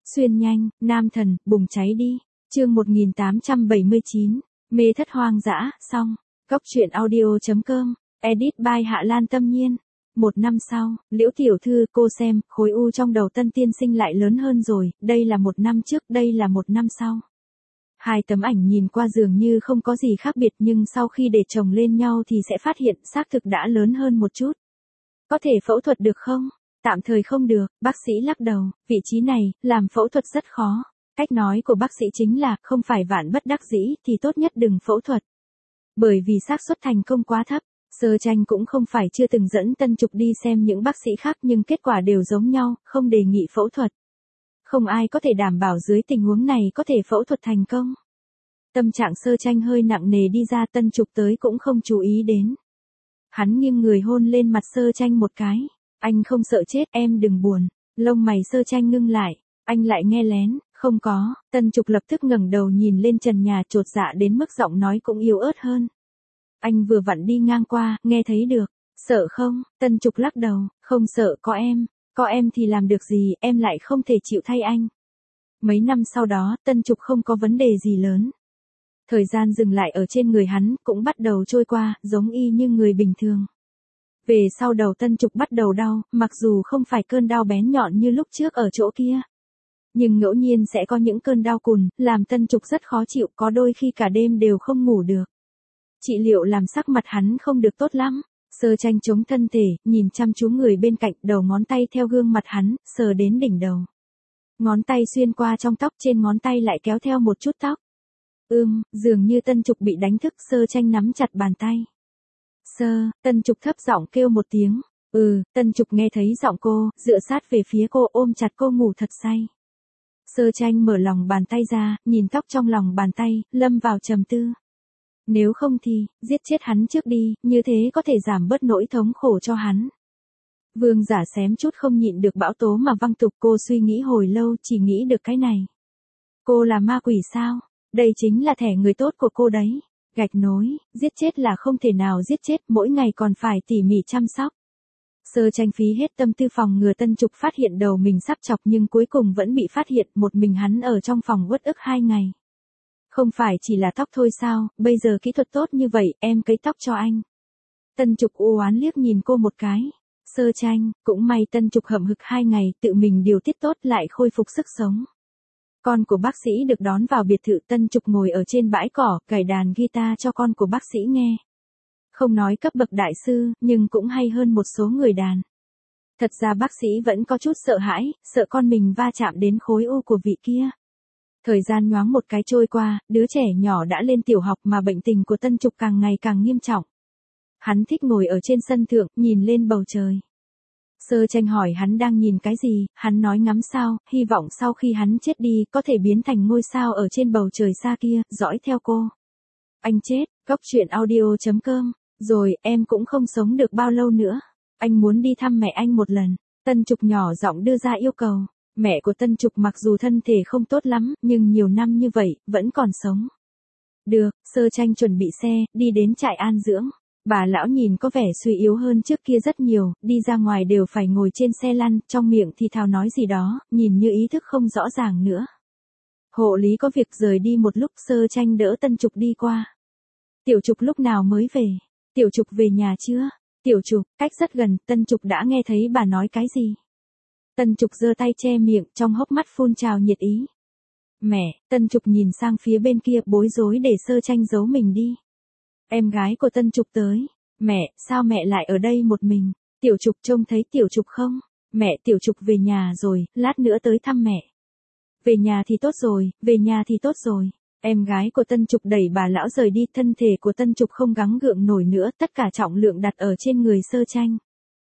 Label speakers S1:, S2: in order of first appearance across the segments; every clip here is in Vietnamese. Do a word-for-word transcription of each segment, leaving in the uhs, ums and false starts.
S1: Xuyên nhanh, nam thần, bùng cháy đi. Chương một nghìn tám trăm bảy mươi chín, mê thất hoang dã, xong. Góc truyện audio.com, edit by Hạ Lan Tâm Nhiên. Một năm sau, Liễu tiểu thư, cô xem, khối u trong đầu Tân tiên sinh lại lớn hơn rồi, đây là một năm trước, đây là một năm sau. Hai tấm ảnh nhìn qua dường như không có gì khác biệt nhưng sau khi để chồng lên nhau thì sẽ phát hiện xác thực đã lớn hơn một chút. Có thể phẫu thuật được không? Tạm thời không được, bác sĩ lắc đầu, vị trí này, làm phẫu thuật rất khó. Cách nói của bác sĩ chính là, không phải vạn bất đắc dĩ thì tốt nhất đừng phẫu thuật. Bởi vì xác suất thành công quá thấp. Sơ Tranh cũng không phải chưa từng dẫn Tân Trục đi xem những bác sĩ khác nhưng kết quả đều giống nhau, không đề nghị phẫu thuật. Không ai có thể đảm bảo dưới tình huống này có thể phẫu thuật thành công. Tâm trạng Sơ Tranh hơi nặng nề đi ra, Tân Trục tới cũng không chú ý đến. Hắn nghiêng người hôn lên mặt Sơ Tranh một cái. Anh không sợ chết, em đừng buồn. Lông mày Sơ Tranh ngưng lại. Anh lại nghe lén, không có. Tân Trục lập tức ngẩng đầu nhìn lên trần nhà, chột dạ đến mức giọng nói cũng yếu ớt hơn. Anh vừa vặn đi ngang qua, nghe thấy được. Sợ không? Tân Trục lắc đầu, không sợ, có em. Có em thì làm được gì, em lại không thể chịu thay anh. Mấy năm sau đó, Tân Trục không có vấn đề gì lớn. Thời gian dừng lại ở trên người hắn, cũng bắt đầu trôi qua, giống y như người bình thường. Về sau đầu Tân Trục bắt đầu đau, mặc dù không phải cơn đau bén nhọn như lúc trước ở chỗ kia. Nhưng ngẫu nhiên sẽ có những cơn đau cùn, làm Tân Trục rất khó chịu, có đôi khi cả đêm đều không ngủ được. Trị liệu làm sắc mặt hắn không được tốt lắm. Sơ Tranh chống thân thể, nhìn chăm chú người bên cạnh, đầu ngón tay theo gương mặt hắn, sờ đến đỉnh đầu. Ngón tay xuyên qua trong tóc, trên ngón tay lại kéo theo một chút tóc. Ưm, dường như Tân Trục bị đánh thức, Sơ Tranh nắm chặt bàn tay. Sơ, Tân Trục thấp giọng kêu một tiếng. Ừ, Tân Trục nghe thấy giọng cô, dựa sát về phía cô, ôm chặt cô ngủ thật say. Sơ Tranh mở lòng bàn tay ra, nhìn tóc trong lòng bàn tay, lâm vào trầm tư. Nếu không thì, giết chết hắn trước đi, như thế có thể giảm bớt nỗi thống khổ cho hắn. Vương Giả xém chút không nhịn được bão tố mà văng tục, cô suy nghĩ hồi lâu, chỉ nghĩ được cái này. Cô là ma quỷ sao? Đây chính là thẻ người tốt của cô đấy. Gạch nối, giết chết là không thể nào giết chết, mỗi ngày còn phải tỉ mỉ chăm sóc. Sơ Tranh phí hết tâm tư phòng ngừa Tân Trục phát hiện đầu mình sắp chọc nhưng cuối cùng vẫn bị phát hiện, một mình hắn ở trong phòng uất ức hai ngày. Không phải chỉ là tóc thôi sao, bây giờ kỹ thuật tốt như vậy, em cấy tóc cho anh. Tân Trục u oán liếc nhìn cô một cái. Sơ Tranh, cũng may Tân Trục hậm hực hai ngày, tự mình điều tiết tốt lại khôi phục sức sống. Con của bác sĩ được đón vào biệt thự, Tân Trục ngồi ở trên bãi cỏ, gảy đàn guitar cho con của bác sĩ nghe. Không nói cấp bậc đại sư, nhưng cũng hay hơn một số người đàn. Thật ra bác sĩ vẫn có chút sợ hãi, sợ con mình va chạm đến khối u của vị kia. Thời gian nhoáng một cái trôi qua, đứa trẻ nhỏ đã lên tiểu học mà bệnh tình của Tân Trục càng ngày càng nghiêm trọng. Hắn thích ngồi ở trên sân thượng, nhìn lên bầu trời. Sơ Tranh hỏi hắn đang nhìn cái gì, hắn nói ngắm sao, hy vọng sau khi hắn chết đi, có thể biến thành ngôi sao ở trên bầu trời xa kia, dõi theo cô. Anh chết, góc truyện audio.com, rồi, em cũng không sống được bao lâu nữa. Anh muốn đi thăm mẹ anh một lần. Tân Trục nhỏ giọng đưa ra yêu cầu. Mẹ của Tân Trục mặc dù thân thể không tốt lắm, nhưng nhiều năm như vậy, vẫn còn sống. Được, Sơ Tranh chuẩn bị xe, đi đến trại an dưỡng. Bà lão nhìn có vẻ suy yếu hơn trước kia rất nhiều, đi ra ngoài đều phải ngồi trên xe lăn, trong miệng thì thào nói gì đó, nhìn như ý thức không rõ ràng nữa. Hộ lý có việc rời đi một lúc, Sơ Tranh đỡ Tân Trục đi qua. Tiểu Trục lúc nào mới về? Tiểu Trục về nhà chưa? Tiểu Trục, cách rất gần, Tân Trục đã nghe thấy bà nói cái gì? Tân Trục giơ tay che miệng, trong hốc mắt phun trào nhiệt ý. Mẹ, Tân Trục nhìn sang phía bên kia, bối rối để Sơ Tranh giấu mình đi. Em gái của Tân Trục tới. Mẹ, sao mẹ lại ở đây một mình? Tiểu Trục trông thấy Tiểu Trục không? Mẹ, Tiểu Trục về nhà rồi, lát nữa tới thăm mẹ. Về nhà thì tốt rồi, về nhà thì tốt rồi. Em gái của Tân Trục đẩy bà lão rời đi, thân thể của Tân Trục không gắng gượng nổi nữa, tất cả trọng lượng đặt ở trên người Sơ Tranh.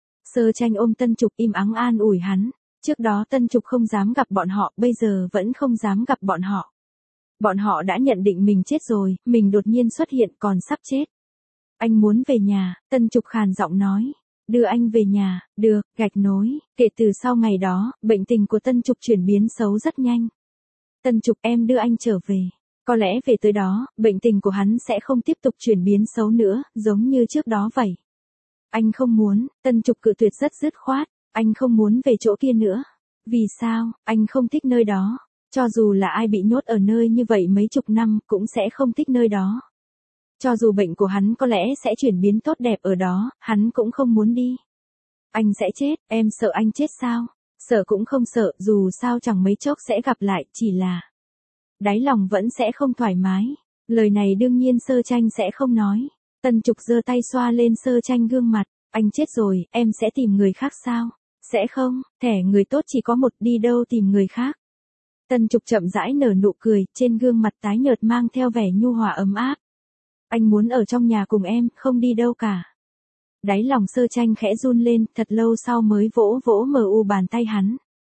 S1: Sơ Tranh ôm Tân Trục im ắng an ủi hắn. Trước đó Tân Trục không dám gặp bọn họ, bây giờ vẫn không dám gặp bọn họ. Bọn họ đã nhận định mình chết rồi, mình đột nhiên xuất hiện còn sắp chết. Anh muốn về nhà, Tân Trục khàn giọng nói. Đưa anh về nhà, được, gạch nối. Kể từ sau ngày đó, bệnh tình của Tân Trục chuyển biến xấu rất nhanh. Tân Trục, em đưa anh trở về. Có lẽ về tới đó, bệnh tình của hắn sẽ không tiếp tục chuyển biến xấu nữa, giống như trước đó vậy. Anh không muốn, Tân Trục cự tuyệt rất dứt khoát. Anh không muốn về chỗ kia nữa. Vì sao, anh không thích nơi đó? Cho dù là ai bị nhốt ở nơi như vậy mấy chục năm cũng sẽ không thích nơi đó. Cho dù bệnh của hắn có lẽ sẽ chuyển biến tốt đẹp ở đó, hắn cũng không muốn đi. Anh sẽ chết, em sợ anh chết sao? Sợ cũng không sợ, dù sao chẳng mấy chốc sẽ gặp lại, chỉ là đáy lòng vẫn sẽ không thoải mái. Lời này đương nhiên Sơ Tranh sẽ không nói. Tân Trục giơ tay xoa lên Sơ Tranh gương mặt, anh chết rồi, em sẽ tìm người khác sao? Sẽ không, thẻ người tốt chỉ có một, đi đâu tìm người khác. Tân Trục chậm rãi nở nụ cười, trên gương mặt tái nhợt mang theo vẻ nhu hòa ấm áp. Anh muốn ở trong nhà cùng em, không đi đâu cả. Đáy lòng Sơ Tranh khẽ run lên, thật lâu sau mới vỗ vỗ mờ u bàn tay hắn.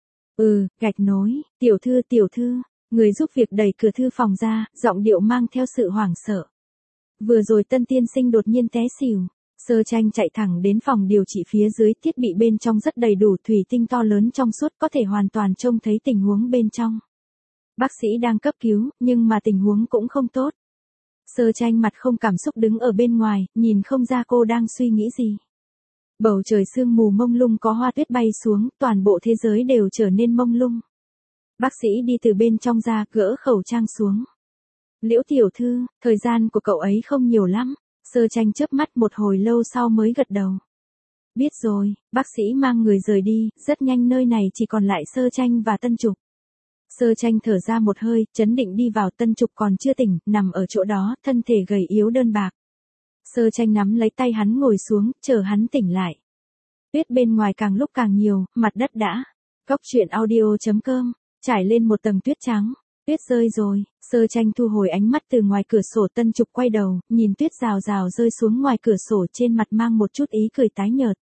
S1: Ừ, gạch nối, tiểu thư tiểu thư, người giúp việc đẩy cửa thư phòng ra, giọng điệu mang theo sự hoảng sợ. Vừa rồi Tân tiên sinh đột nhiên té xỉu. Sơ Tranh chạy thẳng đến phòng điều trị phía dưới, thiết bị bên trong rất đầy đủ, thủy tinh to lớn trong suốt có thể hoàn toàn trông thấy tình huống bên trong. Bác sĩ đang cấp cứu, nhưng mà tình huống cũng không tốt. Sơ Tranh mặt không cảm xúc đứng ở bên ngoài, nhìn không ra cô đang suy nghĩ gì. Bầu trời sương mù mông lung có hoa tuyết bay xuống, toàn bộ thế giới đều trở nên mông lung. Bác sĩ đi từ bên trong ra, gỡ khẩu trang xuống. Liễu tiểu thư, thời gian của cậu ấy không nhiều lắm. Sơ Tranh chớp mắt một hồi lâu sau mới gật đầu. Biết rồi, bác sĩ mang người rời đi, rất nhanh nơi này chỉ còn lại Sơ Tranh và Tân Trục. Sơ Tranh thở ra một hơi, trấn định đi vào, Tân Trục còn chưa tỉnh, nằm ở chỗ đó, thân thể gầy yếu đơn bạc. Sơ Tranh nắm lấy tay hắn ngồi xuống, chờ hắn tỉnh lại. Tuyết bên ngoài càng lúc càng nhiều, mặt đất đã. Góc truyện audio chấm com, trải lên một tầng tuyết trắng. Tuyết rơi rồi, Sơ Tranh thu hồi ánh mắt từ ngoài cửa sổ, Tân Trục quay đầu, nhìn tuyết rào rào rơi xuống ngoài cửa sổ, trên mặt mang một chút ý cười tái nhợt.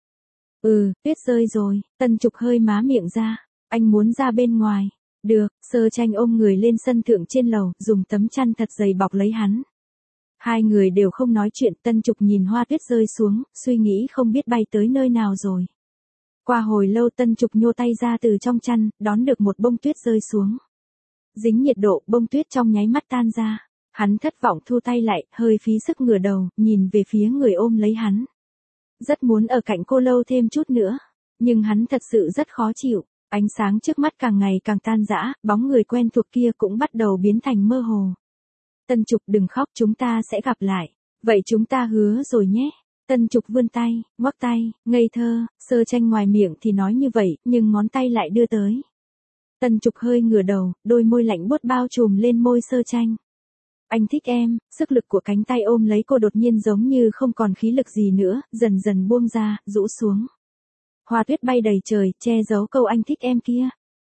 S1: Ừ, tuyết rơi rồi, Tân Trục hơi má miệng ra, anh muốn ra bên ngoài. Được, Sơ Tranh ôm người lên sân thượng trên lầu, dùng tấm chăn thật dày bọc lấy hắn. Hai người đều không nói chuyện, Tân Trục nhìn hoa tuyết rơi xuống, suy nghĩ không biết bay tới nơi nào rồi. Qua hồi lâu Tân Trục nhô tay ra từ trong chăn, đón được một bông tuyết rơi xuống. Dính nhiệt độ, bông tuyết trong nháy mắt tan ra. Hắn thất vọng thu tay lại, hơi phí sức ngửa đầu, nhìn về phía người ôm lấy hắn. Rất muốn ở cạnh cô lâu thêm chút nữa. Nhưng hắn thật sự rất khó chịu. Ánh sáng trước mắt càng ngày càng tan rã, bóng người quen thuộc kia cũng bắt đầu biến thành mơ hồ. Tân Trục đừng khóc, chúng ta sẽ gặp lại. Vậy chúng ta hứa rồi nhé. Tân Trục vươn tay, ngoắc tay, ngây thơ, Sơ Tranh ngoài miệng thì nói như vậy, nhưng ngón tay lại đưa tới. Tân Trục hơi ngửa đầu, đôi môi lạnh buốt bao trùm lên môi Sơ Tranh. Anh thích em, sức lực của cánh tay ôm lấy cô đột nhiên giống như không còn khí lực gì nữa, dần dần buông ra, rũ xuống. Hoa tuyết bay đầy trời, che giấu câu anh thích em kia.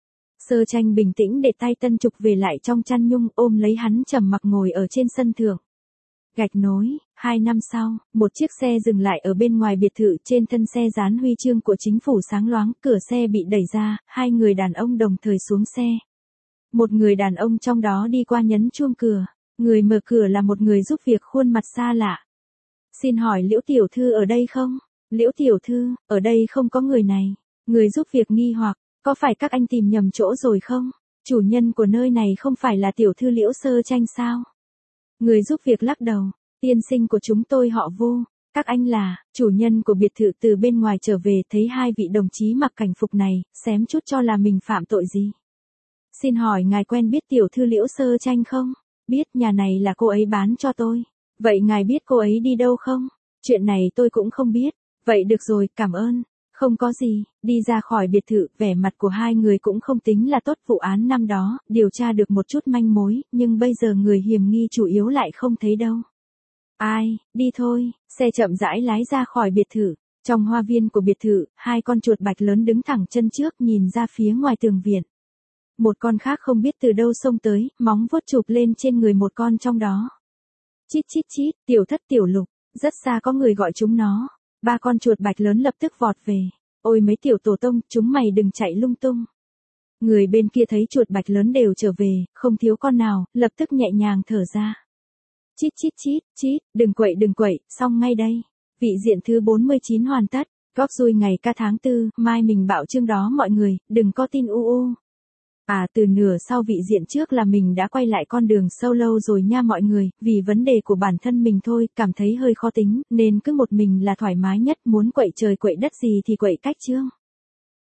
S1: Sơ Tranh bình tĩnh để tay Tân Trục về lại trong chăn nhung, ôm lấy hắn trầm mặc ngồi ở trên sân thượng. Gạch nối, hai năm sau, một chiếc xe dừng lại ở bên ngoài biệt thự, trên thân xe dán huy chương của chính phủ sáng loáng, cửa xe bị đẩy ra, hai người đàn ông đồng thời xuống xe. Một người đàn ông trong đó đi qua nhấn chuông cửa, người mở cửa là một người giúp việc khuôn mặt xa lạ. Xin hỏi Liễu tiểu thư ở đây không? Liễu tiểu thư, ở đây không có người này. Người giúp việc nghi hoặc, có phải các anh tìm nhầm chỗ rồi không? Chủ nhân của nơi này không phải là tiểu thư Liễu Sơ Tranh sao? Người giúp việc lắc đầu, tiên sinh của chúng tôi họ Vô, các anh là, chủ nhân của biệt thự từ bên ngoài trở về, thấy hai vị đồng chí mặc cảnh phục này, xém chút cho là mình phạm tội gì. Xin hỏi ngài quen biết tiểu thư Liễu Sơ Tranh không? Biết, nhà này là cô ấy bán cho tôi. Vậy ngài biết cô ấy đi đâu không? Chuyện này tôi cũng không biết. Vậy được rồi, cảm ơn. Không có gì, đi ra khỏi biệt thự, vẻ mặt của hai người cũng không tính là tốt. Vụ án năm đó, điều tra được một chút manh mối, nhưng bây giờ người hiểm nghi chủ yếu lại không thấy đâu. Ai, đi thôi, xe chậm rãi lái ra khỏi biệt thự. Trong hoa viên của biệt thự, hai con chuột bạch lớn đứng thẳng chân trước nhìn ra phía ngoài tường viện. Một con khác không biết từ đâu xông tới, móng vuốt chụp lên trên người một con trong đó. Chít chít chít, tiểu thất tiểu lục, rất xa có người gọi chúng nó. Ba con chuột bạch lớn lập tức vọt về. Ôi mấy tiểu tổ tông, chúng mày đừng chạy lung tung. Người bên kia thấy chuột bạch lớn đều trở về, không thiếu con nào, lập tức nhẹ nhàng thở ra. Chít chít chít, chít, đừng quậy đừng quậy, xong ngay đây. Vị diện thứ bốn mươi chín hoàn tất, góp xui ngày ca tháng tư, mai mình bảo chương đó mọi người, đừng có tin u u. À từ nửa sau vị diện trước là mình đã quay lại con đường solo rồi nha mọi người, vì vấn đề của bản thân mình thôi, cảm thấy hơi khó tính, nên cứ một mình là thoải mái nhất, muốn quậy trời quậy đất gì thì quậy cách chương.